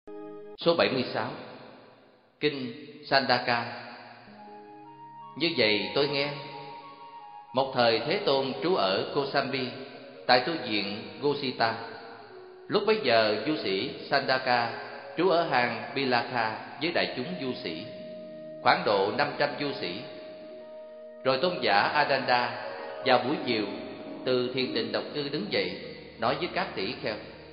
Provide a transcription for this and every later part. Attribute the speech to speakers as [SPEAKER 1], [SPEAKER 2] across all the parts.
[SPEAKER 1] Số 76. Kinh Sandaka. Như vậy tôi nghe, một thời Thế Tôn trú ở Kosambi, tại tu viện Gosita. Lúc bấy giờ du sĩ Sandaka trú ở hang Bilakha với đại chúng du sĩ, khoảng độ 500 du sĩ. Rồi tôn giả Adanda vào buổi chiều từ thiền định độc cư đứng dậy, nói với các tỷ kheo: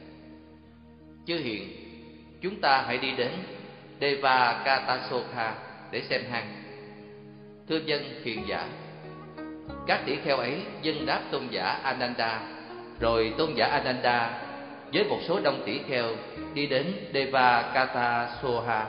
[SPEAKER 1] Chư hiền, chúng ta hãy đi đến Devakatasokha để xem hang. Thưa dân hiền giả. Các tỷ kheo ấy dâng đáp tôn giả Ananda. Rồi tôn giả Ananda với một số đông tỷ kheo đi đến Devakatasokha.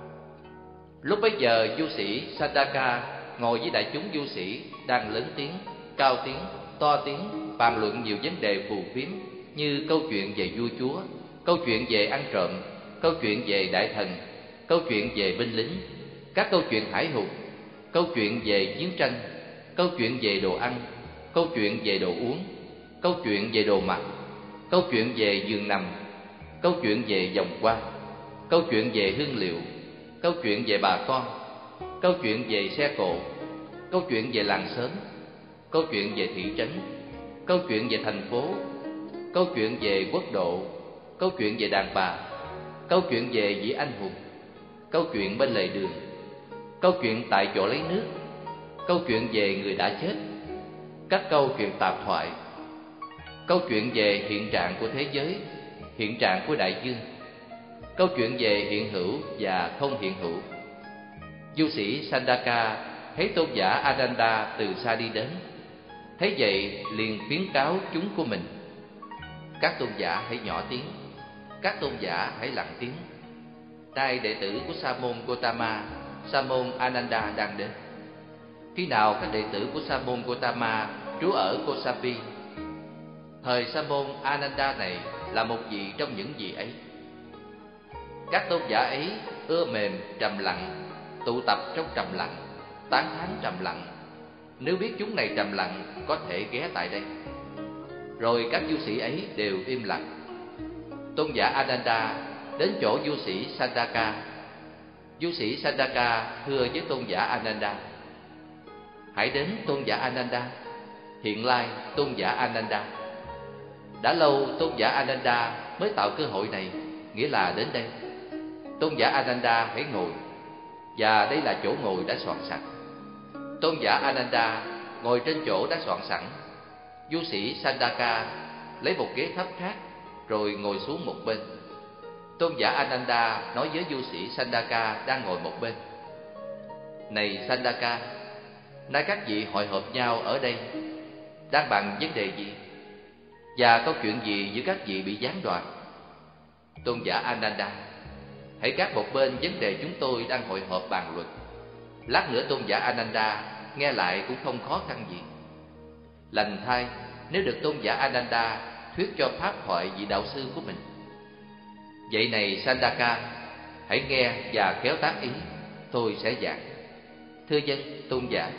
[SPEAKER 1] Lúc bấy giờ du sĩ Sandaka ngồi với đại chúng du sĩ đang lớn tiếng, cao tiếng, to tiếng bàn luận nhiều vấn đề phù phiếm, như câu chuyện về vua chúa, câu chuyện về ăn trộm, câu chuyện về đại thần, câu chuyện về binh lính, các câu chuyện hải hùng, câu chuyện về chiến tranh, câu chuyện về đồ ăn, câu chuyện về đồ uống, câu chuyện về đồ mặc, câu chuyện về giường nằm, câu chuyện về vòng hoa, câu chuyện về hương liệu, câu chuyện về bà con, câu chuyện về xe cộ, câu chuyện về làng xóm, câu chuyện về thị trấn, câu chuyện về thành phố, câu chuyện về quốc độ, câu chuyện về đàn bà, câu chuyện về vị anh hùng, câu chuyện bên lề đường, câu chuyện tại chỗ lấy nước, câu chuyện về người đã chết, các câu chuyện tạp thoại, câu chuyện về hiện trạng của thế giới, hiện trạng của đại dương, câu chuyện về hiện hữu và không hiện hữu. Du sĩ Sandaka thấy tôn giả Adanda từ xa đi đến, thấy vậy liền khuyến cáo chúng của mình: Các tôn giả hãy nhỏ tiếng, các tôn giả hãy lặng tiếng. Nay đệ tử của Sa môn Gotama, Sa môn Ananda đang đến. Khi nào các đệ tử của Sa môn Gotama trú ở Kosambi, thời Sa môn Ananda này là một vị trong những vị ấy. Các tôn giả ấy ưa mềm trầm lặng, tụ tập trong trầm lặng, tán thán trầm lặng. Nếu biết chúng này trầm lặng, có thể ghé tại đây. Rồi các du sĩ ấy đều im lặng. Tôn giả Ananda đến chỗ du sĩ Sandaka. Du sĩ Sandaka thưa với tôn giả Ananda: Hãy đến tôn giả Ananda. Hiện lai tôn giả Ananda. Đã lâu tôn giả Ananda mới tạo cơ hội này, nghĩa là đến đây. Tôn giả Ananda hãy ngồi, và đây là chỗ ngồi đã soạn sẵn. Tôn giả Ananda ngồi trên chỗ đã soạn sẵn. Du sĩ Sandaka lấy một ghế thấp khác rồi ngồi xuống một bên. Tôn giả Ananda nói với du sĩ Sandaka đang ngồi một bên: Này Sandaka, nay các vị hội họp nhau ở đây, đang bàn vấn đề gì? Và câu chuyện gì giữa các vị bị gián đoạn? Tôn giả Ananda: Hãy gác một bên vấn đề chúng tôi đang hội họp bàn luận. Lát nữa tôn giả Ananda nghe lại cũng không khó khăn gì. Lành thay nếu được tôn giả Ananda thuyết cho pháp thoại vị đạo sư của mình. Vậy này Sandaka, hãy nghe và khéo tác ý, tôi sẽ giảng. Thưa dân tôn giả.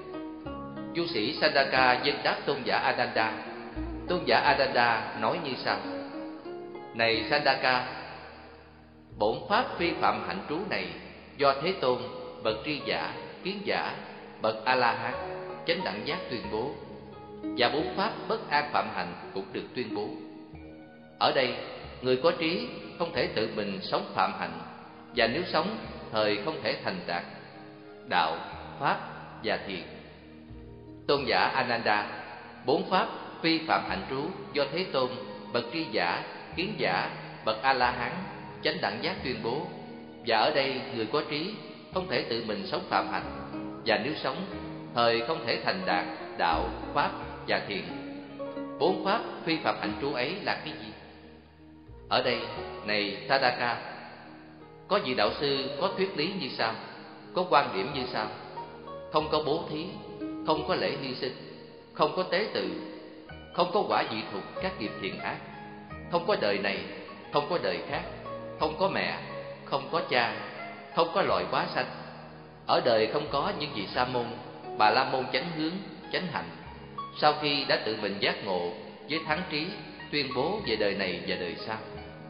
[SPEAKER 1] Du sĩ Sandaka dân đáp tôn giả Ananda. Tôn giả Ananda nói như sau: Này Sandaka, bổn pháp phi phạm hạnh trú này do Thế Tôn, bậc tri giả, kiến giả, bậc A-la-hán, chánh đẳng giác tuyên bố, và bốn pháp bất an phạm hạnh cũng được tuyên bố. Ở đây, người có trí không thể tự mình sống phạm hạnh, và nếu sống, thời không thể thành đạt đạo, pháp và thiền. Tôn giả Ananda: Bốn pháp phi phạm hạnh trú do Thế Tôn, bậc tri giả, kiến giả, bậc A-la-hán, chánh đẳng giác tuyên bố, và ở đây người có trí không thể tự mình sống phạm hạnh, và nếu sống, thời không thể thành đạt đạo, pháp và thiền. Bốn pháp phi phạm hạnh trú ấy là cái gì? Ở đây, này Tadaka, có vị đạo sư có thuyết lý như sau, có quan điểm như sau: không có bố thí, không có lễ hy sinh, không có tế tự, không có quả vị thuộc các nghiệp thiện ác, không có đời này, không có đời khác, không có mẹ, không có cha, không có loài quá sanh. Ở đời không có những vị sa môn, bà la môn chánh hướng, chánh hạnh, sau khi đã tự mình giác ngộ với thắng trí tuyên bố về đời này và đời sau.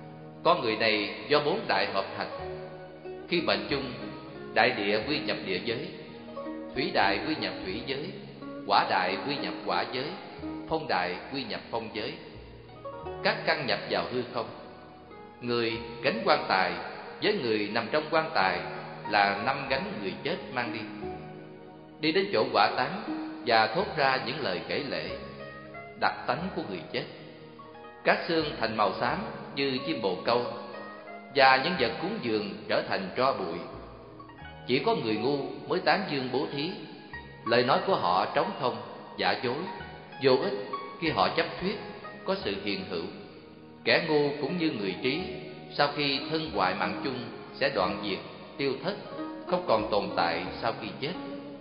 [SPEAKER 1] Con người này do bốn đại hợp thành. Khi mệnh chung, đại địa quy nhập địa giới, thủy đại quy nhập thủy giới, hỏa đại quy nhập hỏa giới, phong đại quy nhập phong giới. Các căn nhập vào hư không. Người gánh quan tài với người nằm trong quan tài là 5 gánh người chết mang đi. Đi đến chỗ hỏa táng và thốt ra những lời kể lể, đặc tánh của người chết. Các xương thành màu xám như chim bồ câu, và những vật cúng dường trở thành tro bụi. Chỉ có người ngu mới tán dương bố thí. Lời nói của họ trống không, giả dối, vô ích khi họ chấp thuyết có sự hiện hữu. Kẻ ngu cũng như người trí, sau khi thân hoại mạng chung sẽ đoạn diệt, tiêu thất, không còn tồn tại sau khi chết.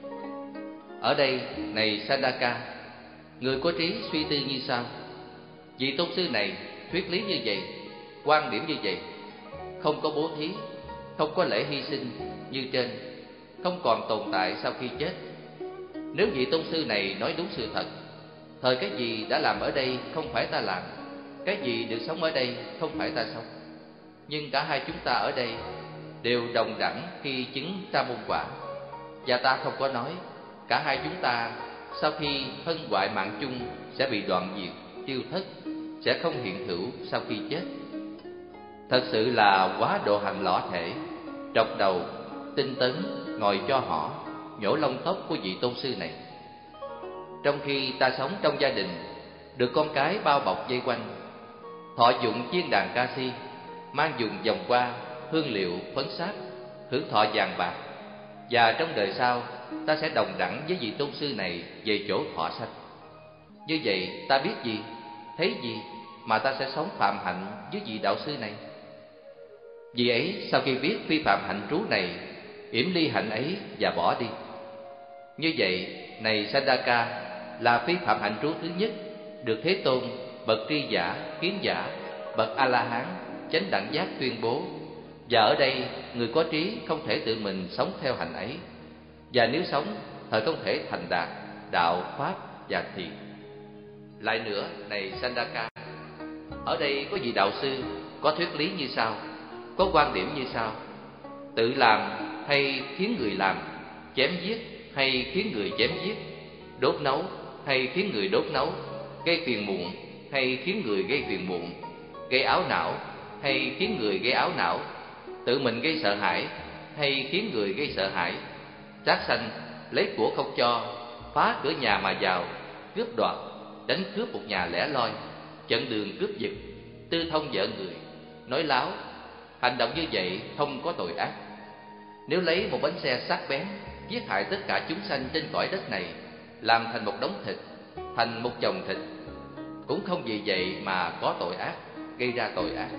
[SPEAKER 1] Ở đây, này Sandaka, người có trí suy tư như sau. Vị tôn sư này thuyết lý như vậy, quan điểm như vậy, không có bố thí, không có lễ hy sinh như trên, không còn tồn tại sau khi chết. Nếu vị tôn sư này nói đúng sự thật, thời cái gì đã làm ở đây không phải ta làm, cái gì được sống ở đây không phải ta sống. Nhưng cả hai chúng ta ở đây đều đồng đẳng khi chứng sa môn quả. Và ta không có nói cả hai chúng ta sau khi thân hoại mạng chung sẽ bị đoạn diệt, tiêu thất, sẽ không hiện hữu sau khi chết. Thật sự là quá độ hành lõa thể, trọc đầu, tinh tấn, ngồi cho họ, nhổ lông tóc của vị tôn sư này. Trong khi ta sống trong gia đình, được con cái bao bọc vây quanh, thọ dụng chiên đàn ca si, mang dùng vòng hoa, hương liệu, phấn sáp, hưởng thọ vàng bạc. Và trong đời sau, ta sẽ đồng đẳng với vị tôn sư này về chỗ thọ sanh. Như vậy, ta biết gì, thấy gì mà ta sẽ sống phạm hạnh với vị đạo sư này? Vì ấy, sau khi biết phi phạm hạnh trú này, yểm ly hạnh ấy và bỏ đi. Như vậy, này Sandaka, là phi phạm hạnh trú thứ nhất, được Thế Tôn, bậc tri giả, kiến giả, bậc A-la-hán, chánh đẳng giác tuyên bố. Và ở đây, người có trí không thể tự mình sống theo hạnh ấy. Và nếu sống, thời không thể thành đạt đạo, pháp và thiền. Lại nữa, này Sandaka, ở đây có vị đạo sư có thuyết lý như sau, có quan điểm như sau: tự làm hay khiến người làm, chém giết hay khiến người chém giết, đốt nấu hay khiến người đốt nấu, gây phiền muộn hay khiến người gây phiền muộn, gây áo não hay khiến người gây áo não, tự mình gây sợ hãi hay khiến người gây sợ hãi, sát sanh, lấy của không cho, phá cửa nhà mà vào, cướp đoạt, đánh cướp một nhà lẻ loi, chặn đường cướp giật, tư thông vợ người, nói láo. Hành động như vậy không có tội ác. Nếu lấy một bánh xe sắc bén giết hại tất cả chúng sanh trên cõi đất này, làm thành một đống thịt, thành một chồng thịt, cũng không vì vậy mà có tội ác, gây ra tội ác.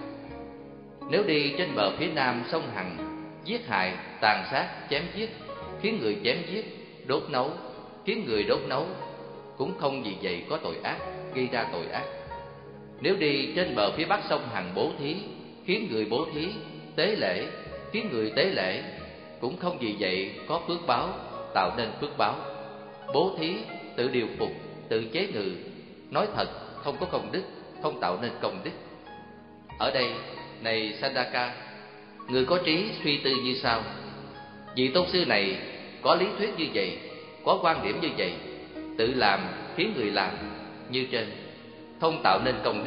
[SPEAKER 1] Nếu đi trên bờ phía nam sông Hằng, giết hại, tàn sát, chém giết, khiến người chém giết, đốt nấu, khiến người đốt nấu, cũng không vì vậy có tội ác, gây ra tội ác. Nếu đi trên bờ phía bắc sông Hằng bố thí, khiến người bố thí, tế lễ, khiến người tế lễ, cũng không vì vậy có phước báo, tạo nên phước báo. Bố thí, tự điều phục, tự chế ngự, nói thật, không có công đức, không tạo nên công đức. Ở đây, này Sandaka, người có trí suy tư như sau: vị tôn sư này có lý thuyết như vậy, có quan điểm như vậy, tự làm, khiến người làm, như trên, không tạo nên công đức.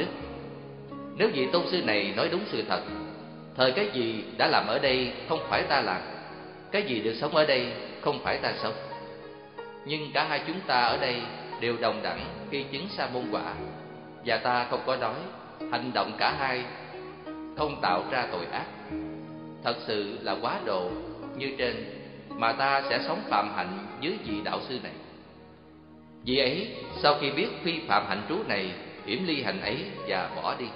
[SPEAKER 1] Nếu vị tôn sư này nói đúng sự thật, thời cái gì đã làm ở đây không phải ta làm, cái gì được sống ở đây không phải ta sống. Nhưng cả hai chúng ta ở đây đều đồng đẳng khi chứng sa môn quả. Và ta không có nói hành động cả hai không tạo ra tội ác. Thật sự là quá độ như trên, mà ta sẽ sống phạm hạnh dưới vị đạo sư này. Vì ấy, sau khi biết phi phạm hạnh trú này, yểm ly hạnh ấy và bỏ đi.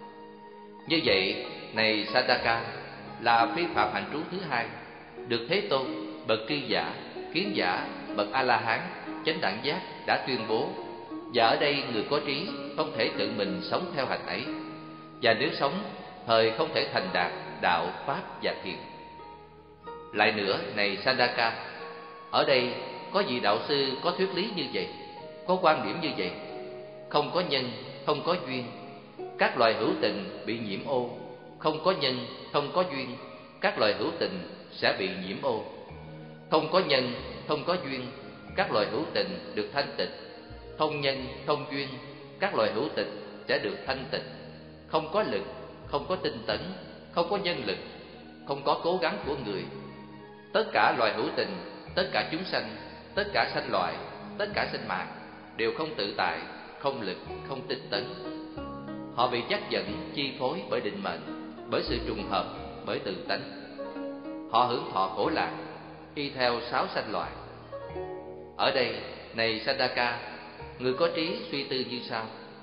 [SPEAKER 1] Như vậy, này Sandaka, là phi phạm hạnh trú thứ hai, được Thế Tôn, bậc tri giả, kiến giả, bậc A-la-hán, chánh đẳng giác đã tuyên bố. Và ở đây người có trí không thể tự mình sống theo hạnh ấy. Và nếu sống, thời không thể thành đạt đạo, pháp và thiền. Lại nữa, này Sandaka, ở đây có vị đạo sư có thuyết lý như vậy, có quan điểm như vậy. Không có nhân, không có duyên, các loài hữu tình bị nhiễm ô, Không có nhân, không có duyên, các loài hữu tình sẽ bị nhiễm ô. Không có nhân, không có duyên, các loài hữu tình được thanh tịnh. Không nhân, không duyên, các loài hữu tình sẽ được thanh tịnh. Không có lực, không có tinh tấn, không có nhân lực, không có cố gắng của người. Tất cả loài hữu tình, tất cả chúng sanh, tất cả sanh loại, tất cả sinh mạng đều không tự tại, không lực, không tinh tấn. Họ bị dắt dẫn, chi phối bởi định mệnh, bởi sự trùng hợp, bởi tự tánh. Họ hưởng thọ khổ lạc, y theo 6 sanh loại. Ở đây, này Sandaka, người có trí suy tư như sau.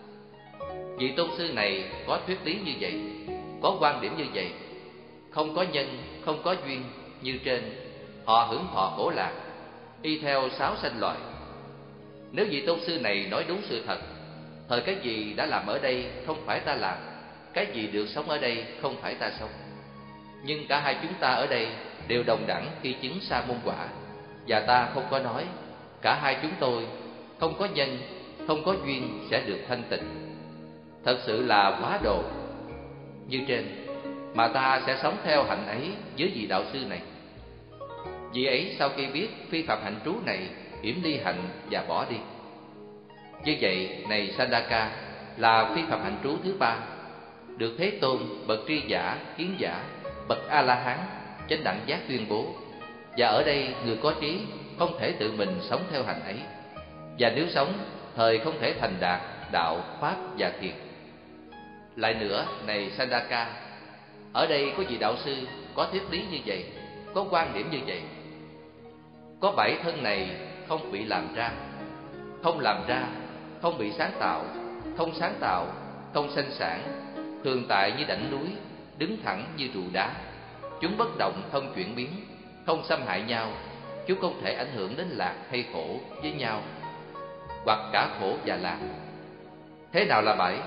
[SPEAKER 1] Vị tôn sư này có thuyết lý như vậy, có quan điểm như vậy. Không có nhân, không có duyên như trên, họ hưởng thọ khổ lạc, y theo 6 sanh loại. Nếu vị tôn sư này nói đúng sự thật, thời cái gì đã làm ở đây không phải ta làm, cái gì được sống ở đây không phải ta sống. Nhưng cả hai chúng ta ở đây đều đồng đẳng khi chứng sa môn quả, và ta không có nói cả hai chúng tôi không có nhân, không có duyên sẽ được thanh tịnh. Thật sự là quá độ như trên, mà ta sẽ sống theo hạnh ấy với vị đạo sư này. Vị ấy sau khi biết phi phạm hạnh trú này, yểm ly hạnh và bỏ đi. Như vậy, này Sandaka, là phi phạm hạnh trú thứ 3, được Thế Tôn, bậc tri giả, kiến giả, bậc A-la-hán, chánh đẳng giác tuyên bố. Và ở đây người có trí không thể tự mình sống theo hạnh ấy, và nếu sống, thời không thể thành đạt đạo, pháp và thiền. Lại nữa, này Sandaka, ở đây có vị đạo sư có thuyết lý như vậy, có quan điểm như vậy. Có 7 thân này không bị làm ra, không làm ra, không bị sáng tạo, không sáng tạo, không sanh sản, thường tại như đảnh núi, đứng thẳng như trụ đá. Chúng bất động, không chuyển biến, không xâm hại nhau. Chúng không thể ảnh hưởng đến lạc hay khổ với nhau, hoặc cả khổ và lạc. Thế nào là 7?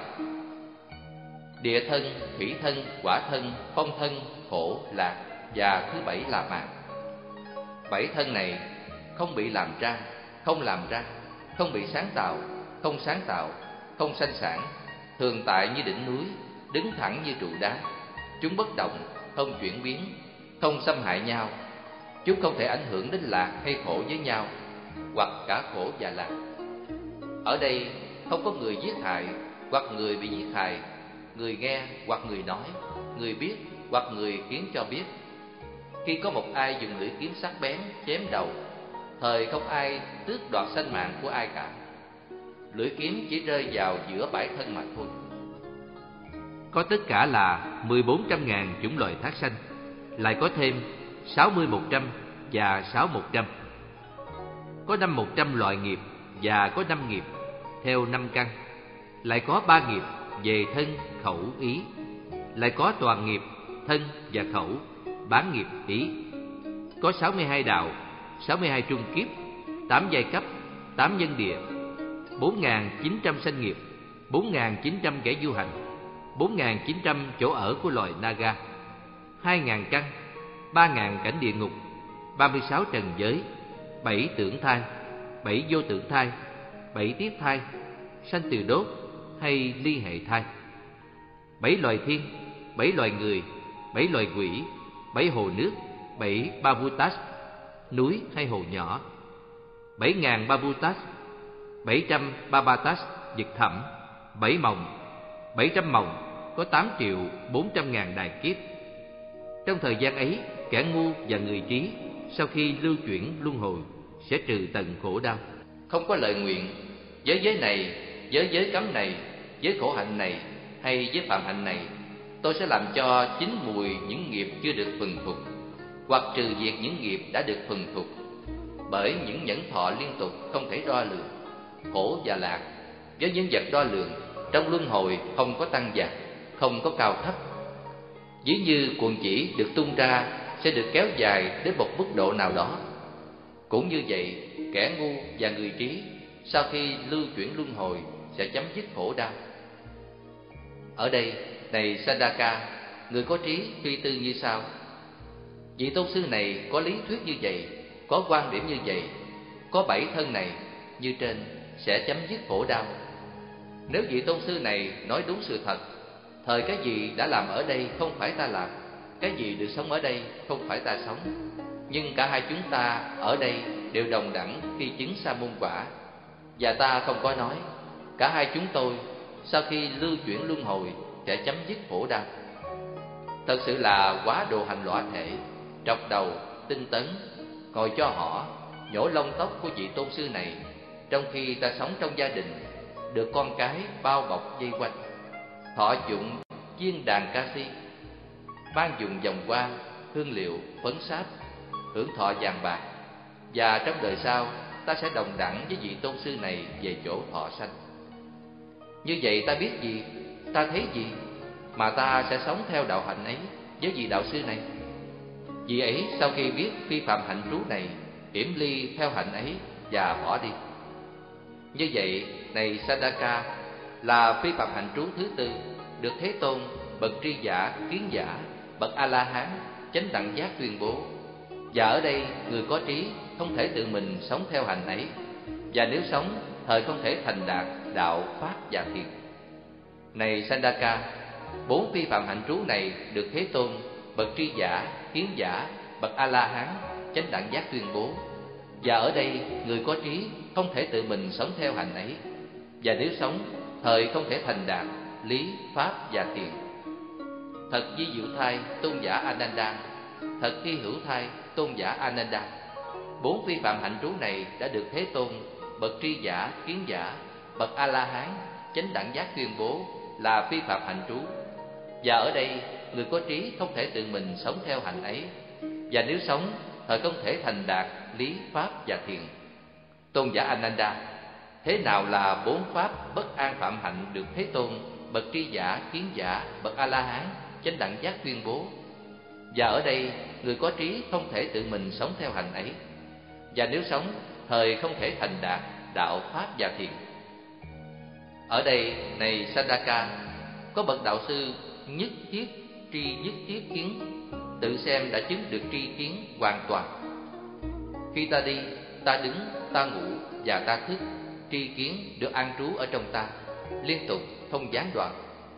[SPEAKER 1] Địa thân, thủy thân, quả thân, phong thân, khổ, lạc, và thứ 7 là mạng. 7 thân này không bị làm ra, không làm ra, không bị sáng tạo, không sáng tạo, không sanh sản, thường tại như đỉnh núi, đứng thẳng như trụ đá. Chúng bất động, không chuyển biến, không xâm hại nhau. Chúng không thể ảnh hưởng đến lạc hay khổ với nhau, hoặc cả khổ và lạc. Ở đây không có người giết hại, hoặc người bị giết hại, người nghe hoặc người nói, người biết hoặc người khiến cho biết. Khi có một ai dùng lưỡi kiếm sắc bén chém đầu, thời không ai tước đoạt sinh mạng của ai cả. Lưỡi kiếm chỉ rơi vào giữa 7 thân mà thôi. Có tất cả là 1400.000 chủng loài thác sanh, lại có thêm 60-100 và 6-100. Có 5-100 loại nghiệp và có 5 nghiệp theo 5 căn, lại có 3 nghiệp về thân, khẩu, ý, lại có toàn nghiệp thân và khẩu, bán nghiệp, ý. Có 62 đạo, 62 trung kiếp, 8 giai cấp, 8 nhân địa, 4.900 sanh nghiệp, 4.900 kẻ du hành, 4.900 chỗ ở của loài Naga, 2.000 căn, 3.000 cảnh địa ngục, 36 trần giới, 7 tưởng thai, 7 vô tưởng thai, 7 tiếp thai, sanh từ đốt hay ly hệ thai, 7 loài thiên, 7 loài người, 7 loài quỷ, 7 hồ nước, 7 Bavutas, núi hay hồ nhỏ, 7.000 Bavutas, 700 Babatas, vực thẳm, 7 mộng, 700 mộng, có 8.400.000 đài kiếp. Trong thời gian ấy, kẻ ngu và người trí sau khi lưu chuyển luân hồi sẽ trừ tận khổ đau. Không có lời nguyện, giới này, giới cấm này, giới khổ hạnh này hay giới phạm hạnh này, tôi sẽ làm cho chín mùi những nghiệp chưa được thuần phục, hoặc trừ diệt những nghiệp đã được thuần phục. Bởi những nhẫn thọ liên tục không thể đo lường, khổ và lạc với những vật đo lường trong luân hồi không có tăng giảm, không có cao thấp. Ví như cuồng chỉ được tung ra sẽ được kéo dài đến một mức độ nào đó. Cũng như vậy, kẻ ngu và người trí sau khi lưu chuyển luân hồi sẽ chấm dứt khổ đau. Ở đây, này Sandaka, người có trí suy tư như sau. Vị tôn sư này có lý thuyết như vậy, có quan điểm như vậy, có 7 thân này như trên sẽ chấm dứt khổ đau. Nếu vị tôn sư này nói đúng sự thật, Thời cái gì đã làm ở đây không phải ta làm, cái gì được sống ở đây không phải ta sống. Nhưng cả hai chúng ta ở đây đều đồng đẳng khi chứng sa môn quả. Và ta không có nói, cả hai chúng tôi sau khi lưu chuyển luân hồi sẽ chấm dứt khổ đau. Thật sự là quá độ hành lõa thể, trọc đầu, tinh tấn, ngồi cho họ, nhổ lông tóc của vị tôn sư này, trong khi ta sống trong gia đình, được con cái bao bọc vây quanh, thọ dụng viên đàn ca si, ban dùng vòng hoa, hương liệu, phấn sáp, hưởng thọ vàng bạc. Và trong đời sau, ta sẽ đồng đẳng với vị tôn sư này về chỗ thọ sanh. Như vậy ta biết gì, ta thấy gì, mà ta sẽ sống theo đạo hạnh ấy với vị đạo sư này. Vị ấy sau khi biết phi phạm hạnh trú này, yểm ly theo hạnh ấy và bỏ đi. Như vậy, này Sadaka, là phi phạm hạnh trú thứ tư, được Thế Tôn, bậc tri giả, kiến giả, bậc A-la-hán, chánh đẳng giác tuyên bố. Và ở đây, người có trí không thể tự mình sống theo hành ấy, và nếu sống, thời không thể thành đạt đạo, pháp và thiền. Này Sandaka, 4 phi phạm hạnh trú này được Thế Tôn, bậc tri giả, kiến giả, bậc A-la-hán, chánh đẳng giác tuyên bố. Và ở đây, người có trí không thể tự mình sống theo hành ấy, và nếu sống, thời không thể thành đạt lý, pháp và thiền. Thật vi diệu thay tôn giả Ananda, thật hy hữu thay tôn giả Ananda. 4 phi phạm hạnh trú này đã được Thế Tôn, bậc tri giả, kiến giả, bậc A-la-hán, chánh đẳng giác tuyên bố là phi phạm hạnh trú. Và ở đây, người có trí không thể tự mình sống theo hạnh ấy, và nếu sống, thời không thể thành đạt lý, pháp và thiền. Tôn giả Ananda, thế nào là 4 pháp bất an phạm hạnh được Thế Tôn, bậc tri giả, kiến giả, bậc A-la-hán, chánh đẳng giác tuyên bố? Và ở đây, người có trí không thể tự mình sống theo hành ấy, và nếu sống, thời không thể thành đạt đạo, pháp và thiền. Ở đây, này Sandaka, có bậc đạo sư nhất thiết tri nhất thiết kiến, tự xem đã chứng được tri kiến hoàn toàn. Khi ta đi, ta đứng, ta ngủ và ta thức, tri kiến được an trú ở trong ta, liên tục không gián đoạn.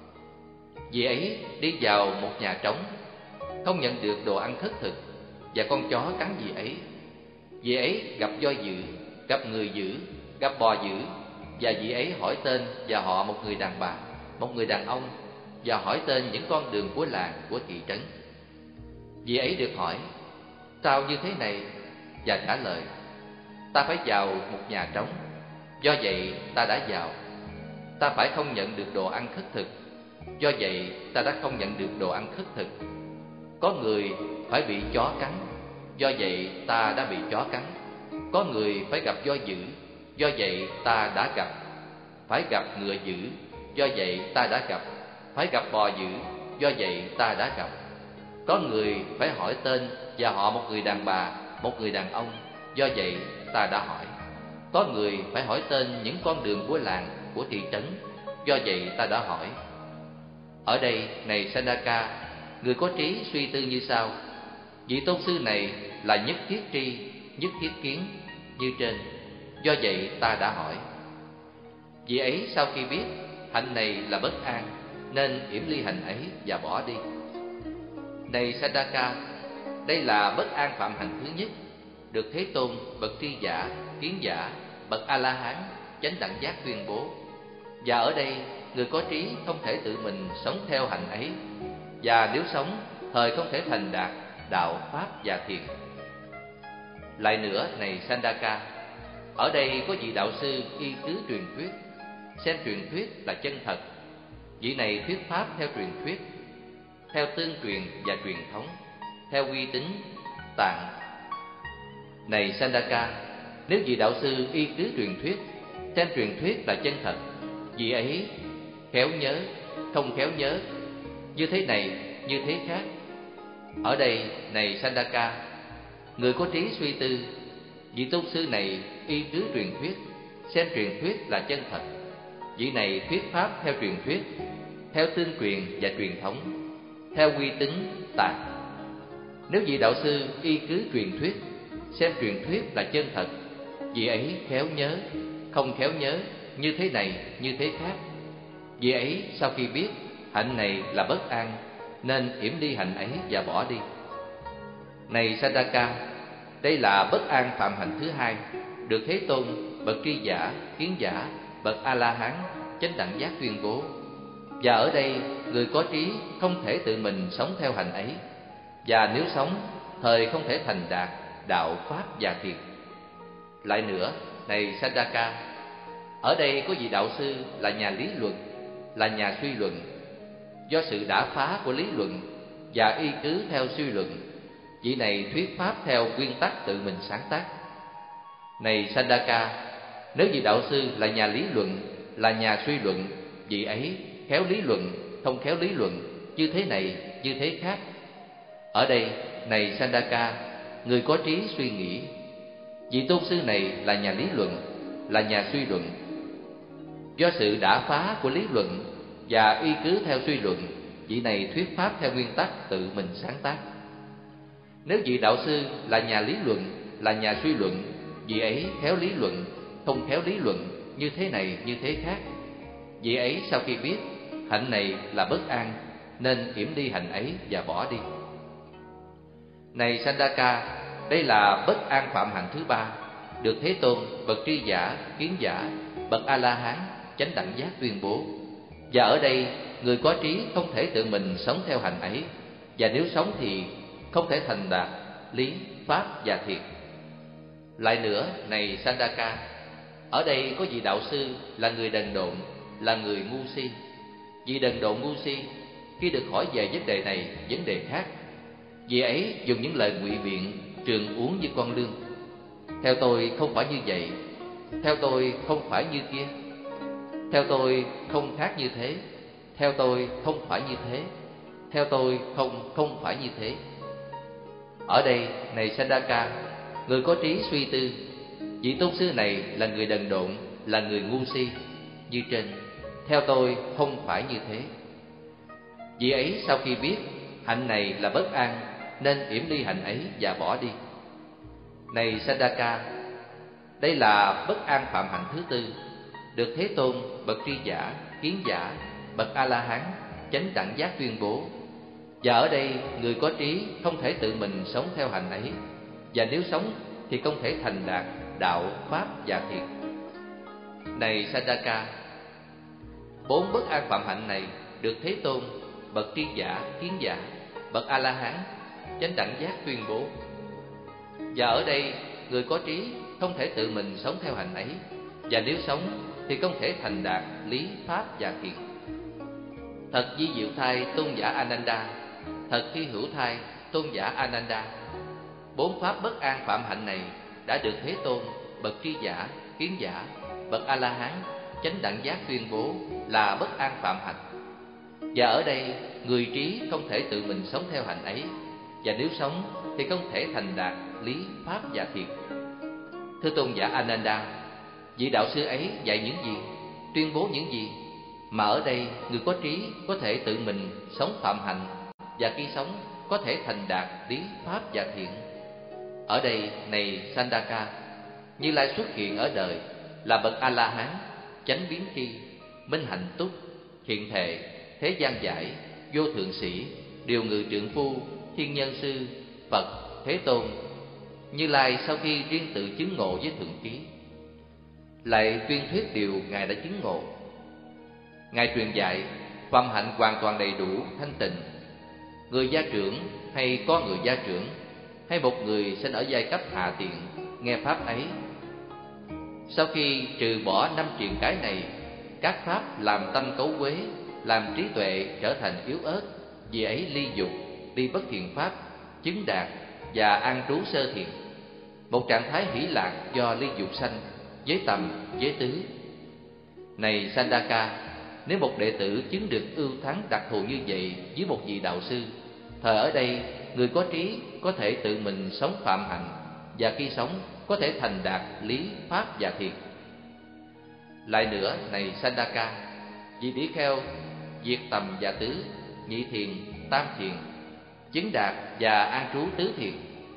[SPEAKER 1] Vị ấy đi vào một nhà trống, không nhận được đồ ăn khất thực, và con chó cắn vị ấy. Vị ấy gặp voi dữ, gặp người dữ, gặp bò dữ, và vị ấy hỏi tên và họ một người đàn bà, một người đàn ông, và hỏi tên những con đường của làng, của thị trấn. Vị ấy được hỏi, sao như thế này? Và trả lời, ta phải vào một nhà trống, do vậy ta đã vào. Ta phải không nhận được đồ ăn khất thực, do vậy ta đã không nhận được đồ ăn khất thực. Có người phải bị chó cắn, do vậy ta đã bị chó cắn. Có người phải gặp voi dữ, do vậy ta đã gặp. Phải gặp ngựa dữ, do vậy ta đã gặp. Phải gặp bò dữ, do vậy ta đã gặp. Có người phải hỏi tên và họ một người đàn bà, một người đàn ông, do vậy ta đã hỏi. Có người phải hỏi tên những con đường của làng, của thị trấn, do vậy ta đã hỏi. Ở đây, này Sandaka, người có trí suy tư như sau: vị tôn sư này là nhất thiết tri, nhất thiết kiến như trên, do vậy ta đã hỏi. Vị ấy sau khi biết hạnh này là bất an, nên yểm ly hạnh ấy và bỏ đi. Này Sandaka, đây là bất an phạm hạnh thứ nhất, được Thế Tôn, bậc tri giả, kiến giả, bậc A-la-hán, chánh đẳng giác tuyên bố. Và ở đây, người có trí không thể tự mình sống theo hạnh ấy, và nếu sống, thời không thể thành đạt đạo, pháp và thiền. Lại nữa, này Sandaka, ở đây có vị đạo sư y cứ truyền thuyết, xem truyền thuyết là chân thật. Vị này thuyết pháp theo truyền thuyết, theo tương truyền và truyền thống, theo uy tín, tạng. Này Sandaka, nếu vị đạo sư y cứ truyền thuyết, xem truyền thuyết là chân thật, vị ấy khéo nhớ, không khéo nhớ, như thế này, như thế khác. Ở đây, này Sandaka, người có trí suy tư, vị tôn sư này y cứ truyền thuyết, xem truyền thuyết là chân thật. Vị này thuyết pháp theo truyền thuyết, theo tương truyền và truyền thống, theo uy tín, tạng. Nếu vị đạo sư y cứ truyền thuyết, xem truyền thuyết là chân thật, vị ấy khéo nhớ, không khéo nhớ, như thế này, như thế khác. Vị ấy sau khi biết hạnh này là bất an, nên yểm đi hạnh ấy và bỏ đi. Này Sandaka, đây là bất an phạm hạnh thứ hai, được Thế Tôn, bậc tri giả, kiến giả, bậc A-la-hán, chánh đẳng giác tuyên bố. Và ở đây, người có trí không thể tự mình sống theo hạnh ấy, và nếu sống, thời không thể thành đạt đạo, pháp và thiền. Lại nữa, này Sandaka, ở đây có vị đạo sư là nhà lý luận, là nhà suy luận. Do sự đả phá của lý luận và y cứ theo suy luận, vị này thuyết pháp theo nguyên tắc tự mình sáng tác. Này Sandaka, nếu vị đạo sư là nhà lý luận, là nhà suy luận, vị ấy khéo lý luận, không khéo lý luận, như thế này, như thế khác. Ở đây, này Sandaka, người có trí suy nghĩ, vị tôn sư này là nhà lý luận, là nhà suy luận. Do sự đả phá của lý luận và y cứ theo suy luận, vị này thuyết pháp theo nguyên tắc tự mình sáng tác. Nếu vị đạo sư là nhà lý luận, là nhà suy luận, vị ấy khéo lý luận, không khéo lý luận, như thế này, như thế khác. Vị ấy sau khi biết hạnh này là bất an, nên yểm đi hạnh ấy và bỏ đi. Này Sandaka, đây là bất an phạm hạnh thứ ba, được Thế Tôn, bậc tri giả, kiến giả, bậc A-la-hán, chánh đẳng giác tuyên bố. Và ở đây, người có trí không thể tự mình sống theo hạnh ấy, và nếu sống thì không thể thành đạt lý, pháp và thiền. Lại nữa, này Sandaka, ở đây có vị đạo sư là người đần độn, là người ngu si. Vị đần độn ngu si, khi được hỏi về vấn đề này, vấn đề khác, vị ấy dùng những lời ngụy biện, trường uống như con lương. Theo tôi không phải như vậy, theo tôi không phải như kia, theo tôi không khác như thế, theo tôi không phải như thế, theo tôi không phải như thế. Ở đây, này Sandaka, người có trí suy tư, vị tôn sư này là người đần độn, là người ngu si, như trên. Theo tôi không phải như thế. Vị ấy sau khi biết hạnh này là bất an, nên yểm ly hạnh ấy và bỏ đi. Này Sandaka, đây là bất an phạm hạnh thứ tư, được Thế Tôn, bậc tri giả, kiến giả, bậc A-la-hán, chánh đẳng giác tuyên bố. Và ở đây, người có trí không thể tự mình sống theo hạnh ấy, và nếu sống thì không thể thành đạt đạo, pháp và thiền. Này Sandaka, bốn bất an phạm hạnh này được Thế Tôn, bậc tri giả, kiến giả, bậc A-la-hán, chánh đẳng giác tuyên bố. Và ở đây, người có trí không thể tự mình sống theo hạnh ấy, và nếu sống thì không thể thành đạt lý, pháp và thiền. Thật vi diệu thay tôn giả Ananda, thật hy hữu thay tôn giả Ananda. Bốn pháp bất an phạm hạnh này đã được Thế Tôn, bậc tri giả, kiến giả, bậc A-la-hán, chánh đẳng giác tuyên bố là bất an phạm hạnh. Và ở đây, người trí không thể tự mình sống theo hạnh ấy, và nếu sống thì không thể thành đạt lý, pháp và thiền. Thưa tôn giả Ananda, vị đạo sư ấy dạy những gì, tuyên bố những gì, mà ở đây người có trí có thể tự mình sống phạm hạnh, và khi sống có thể thành đạt lý, pháp và thiện. Ở đây, này Sandaka, Như Lai xuất hiện ở đời là bậc A-la-hán, chánh biến tri, minh hạnh túc, hiện thệ, thế gian giải, vô thượng sĩ, điều ngự trượng phu, thiên nhân sư, Phật, Thế Tôn. Như Lai sau khi riêng tự chứng ngộ với thượng trí, lại tuyên thuyết điều Ngài đã chứng ngộ. Ngài truyền dạy phạm hạnh hoàn toàn đầy đủ, thanh tịnh. Người gia trưởng hay có người gia trưởng, hay một người sinh ở giai cấp hạ tiện, nghe pháp ấy, sau khi trừ bỏ năm triền cái này, các pháp làm tâm cấu quế, làm trí tuệ trở thành yếu ớt, vì ấy ly dục, ly bất thiện pháp, chứng đạt và an trú sơ thiền, một trạng thái hỷ lạc do ly dục sanh, giới tầm, giới tứ. Này Sandaka, nếu một đệ tử chứng được ưu thắng đặc thù như vậy với một vị đạo sư, thời ở đây người có trí có thể tự mình sống phạm hạnh, và khi sống có thể thành đạt lý, pháp và thiền. Lại nữa, này Sandaka, vị tỷ kheo diệt tầm và tứ, nhị thiền, tam thiền, chứng đạt và an trú tứ thiền.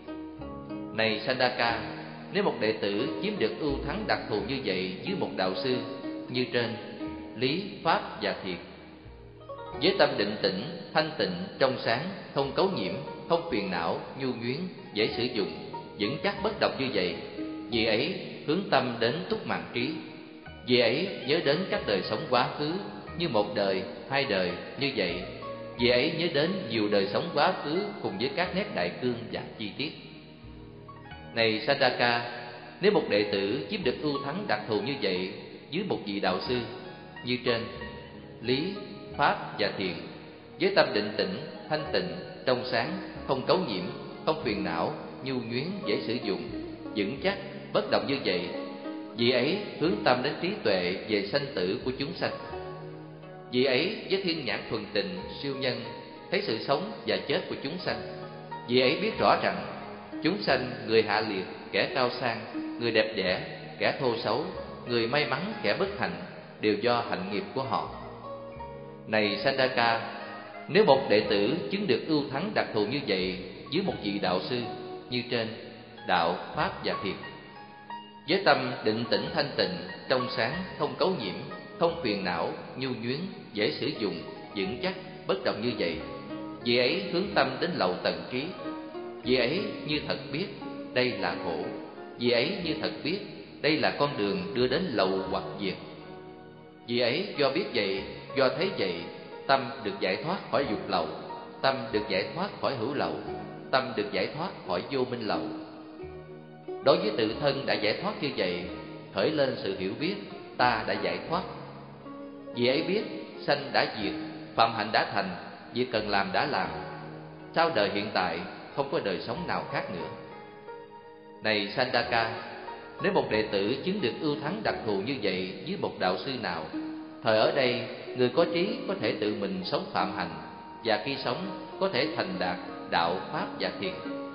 [SPEAKER 1] Này Sandaka, nếu một đệ tử chiếm được ưu thắng đặc thù như vậy với một đạo sư như trên, lý, pháp và thiền, Với tâm định tĩnh, thanh tịnh, trong sáng, không cấu nhiễm, không phiền não, nhu nhuyến, dễ sử dụng, vững chắc bất động như vậy, vì ấy hướng tâm đến túc mạng trí. Vì ấy nhớ đến các đời sống quá khứ như một đời, hai đời như vậy. Vì ấy nhớ đến nhiều đời sống quá khứ cùng với các nét đại cương và chi tiết. Này Sandaka, nếu một đệ tử chiếm được ưu thắng đặc thù như vậy dưới một vị đạo sư như trên, lý, pháp và thiền, với tâm định tĩnh, thanh tịnh, trong sáng, không cấu nhiễm, không phiền não, nhu nhuyến, dễ sử dụng, vững chắc, bất động như vậy, vì ấy hướng tâm đến trí tuệ về sanh tử của chúng sanh. Vì ấy với thiên nhãn thuần tình, siêu nhân, thấy sự sống và chết của chúng sanh. Vì ấy biết rõ rằng chúng sanh, người hạ liệt, kẻ cao sang, người đẹp đẽ, kẻ thô xấu, người may mắn, kẻ bất hạnh, đều do hạnh nghiệp của họ. Này Sandaka, nếu một đệ tử chứng được ưu thắng đặc thù như vậy dưới một vị đạo sư như trên, đạo, pháp và thiền, với tâm định tĩnh thanh tịnh, trong sáng, không cấu nhiễm, không phiền não, nhu nhuyến, dễ sử dụng, vững chắc, bất động như vậy, vì ấy hướng tâm đến lậu tận trí. Vì ấy như thật biết đây là khổ. Vì ấy như thật biết đây là con đường đưa đến lậu hoặc diệt. Vì ấy do biết vậy, do thấy vậy, tâm được giải thoát khỏi dục lậu, tâm được giải thoát khỏi hữu lậu, tâm được giải thoát khỏi vô minh lậu. Đối với tự thân đã giải thoát như vậy, khởi lên sự hiểu biết ta đã giải thoát. Vì ấy biết sanh đã diệt, phạm hạnh đã thành, việc cần làm đã làm. Sau đời hiện tại không có đời sống nào khác nữa. Này Sandaka, nếu một đệ tử chứng được ưu thắng đặc thù như vậy với một đạo sư nào, thời ở đây người có trí có thể tự mình sống phạm hạnh, và khi sống có thể thành đạt đạo, pháp và thiền.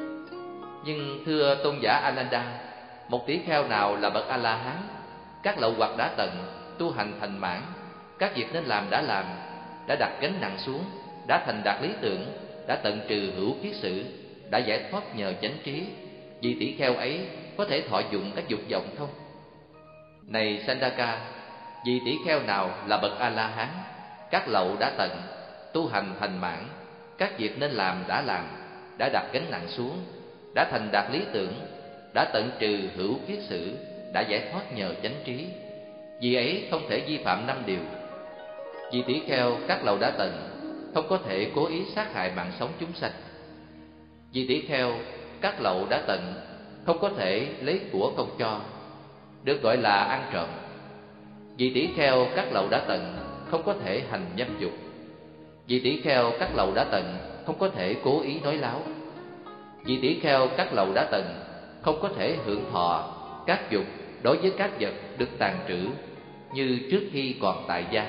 [SPEAKER 1] Nhưng thưa tôn giả Ananda, một tỷ kheo nào là bậc A-la-hán, các lậu hoặc đã tận, tu hành thành mãn, các việc nên làm đã làm, đã đặt gánh nặng xuống, đã thành đạt lý tưởng, đã tận trừ hữu kiết sử, đã giải thoát nhờ chánh trí, vị tỷ kheo ấy có thể thọ dụng các dục vọng không? Này Sandaka, vị tỷ kheo nào là bậc A-la-hán, các lậu đã tận, tu hành thành mãn, các việc nên làm đã làm, đã đặt gánh nặng xuống, đã thành đạt lý tưởng, đã tận trừ hữu kiết sử, đã giải thoát nhờ chánh trí, vì ấy không thể vi phạm 5 điều. Vị tỷ kheo các lậu đã tận, không có thể cố ý sát hại mạng sống chúng sanh. Vị tỷ kheo các lậu đã tận, không có thể lấy của không cho, được gọi là ăn trộm. Vị tỷ kheo các lậu đã tận, không có thể hành nhâm dục. Vị tỷ kheo các lậu đã tận, không có thể cố ý nói láo. Vị tỷ kheo các lậu đã tận, không có thể hưởng thọ các dục đối với các vật được tàn trữ như trước khi còn tại gia.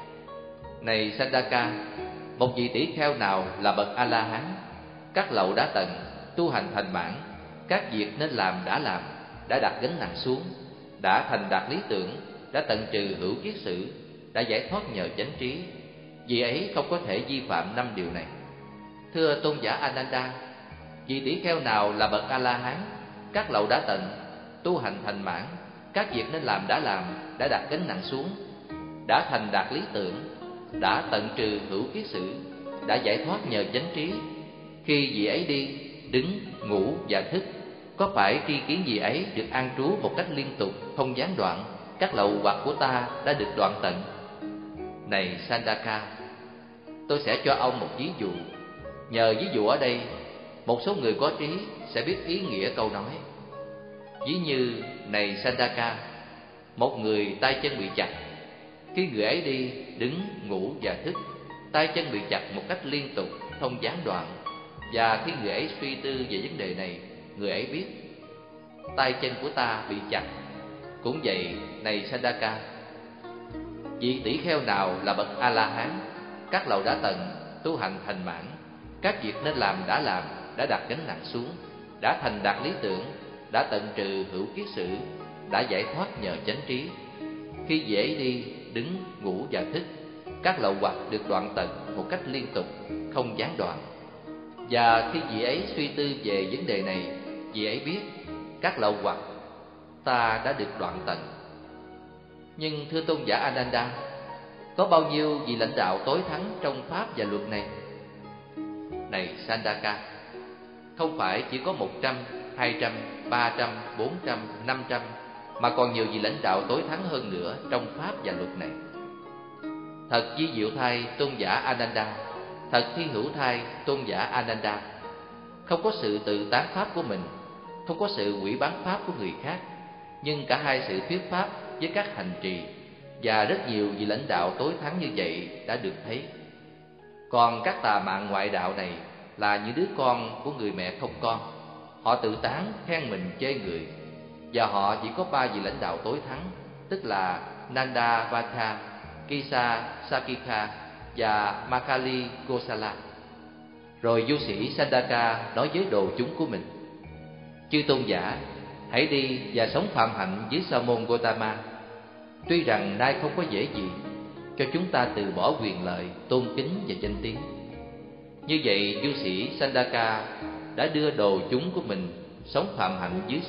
[SPEAKER 1] Này Sandaka, một vị tỷ kheo nào là bậc A-la-hán, các lậu đã tận, tu hành thành mãn, các việc nên làm đã đặt gánh nặng xuống, đã thành đạt lý tưởng, đã tận trừ hữu kiết sử, đã giải thoát nhờ chánh trí, vì ấy không có thể vi phạm 5 điều này. Thưa tôn giả Ananda, vị tỷ kheo nào là bậc A-la-hán, các lậu đã tận, tu hành thành mãn, các việc nên làm đã đặt gánh nặng xuống, đã thành đạt lý tưởng, đã tận trừ hữu kiết sử, đã giải thoát nhờ chánh trí, khi vị ấy đi, đứng, ngủ và thức, có phải tri kiến vị ấy được an trú một cách liên tục, không gián đoạn, các lậu hoặc của ta đã được đoạn tận? Này Sandaka, tôi sẽ cho ông một ví dụ. Nhờ ví dụ ở đây, một số người có trí sẽ biết ý nghĩa câu nói. Ví như, này Sandaka, một người tay chân bị chặt. Khi người ấy đi, đứng, ngủ và thức, tay chân bị chặt một cách liên tục, không gián đoạn. Và khi người ấy suy tư về vấn đề này, người ấy biết tay chân của ta bị chặt. Cũng vậy, này Sandaka, vị tỷ kheo nào là bậc A-la-hán, các lậu đã tận, tu hành thành mãn, các việc nên làm đã đặt gánh nặng xuống, đã thành đạt lý tưởng, đã tận trừ hữu kiết sử, đã giải thoát nhờ chánh trí, khi vị ấy đi, đứng, ngủ và thức, các lậu hoặc được đoạn tận một cách liên tục, không gián đoạn. Và khi vị ấy suy tư về vấn đề này, vị ấy biết các lậu hoặc ta đã được đoạn tận. Nhưng thưa tôn giả Ananda, Có bao nhiêu vị lãnh đạo tối thắng trong pháp và luật này? Này Sandaka, không phải chỉ có 100, 200, 300, 400, 500, mà còn nhiều vị lãnh đạo tối thắng hơn nữa trong pháp và luật này. Thật vi diệu thay tôn giả Ananda, thật thiên hữu thay tôn giả Ananda. Không có sự tự tán pháp của mình, không có sự hủy bán pháp của người khác, nhưng cả hai sự thuyết pháp với các hành trì và rất nhiều vị lãnh đạo tối thắng như vậy đã được thấy. Còn các tà mạng ngoại đạo này là những đứa con của người mẹ không con. Họ tự tán, khen mình, chê người. Và họ chỉ có 3 vị lãnh đạo tối thắng, tức là Nanda Vaka, Kisa Sakika và Makali Gosala. Rồi du sĩ Sandaka nói với đồ chúng của mình: chư tôn giả, hãy đi và sống phạm hạnh dưới sa môn Gotama. Tuy rằng nay không có dễ gì cho chúng ta từ bỏ quyền lợi, tôn kính và danh tiếng. Như vậy du sĩ Sandaka đã đưa đồ chúng của mình sống phạm hạnh dưới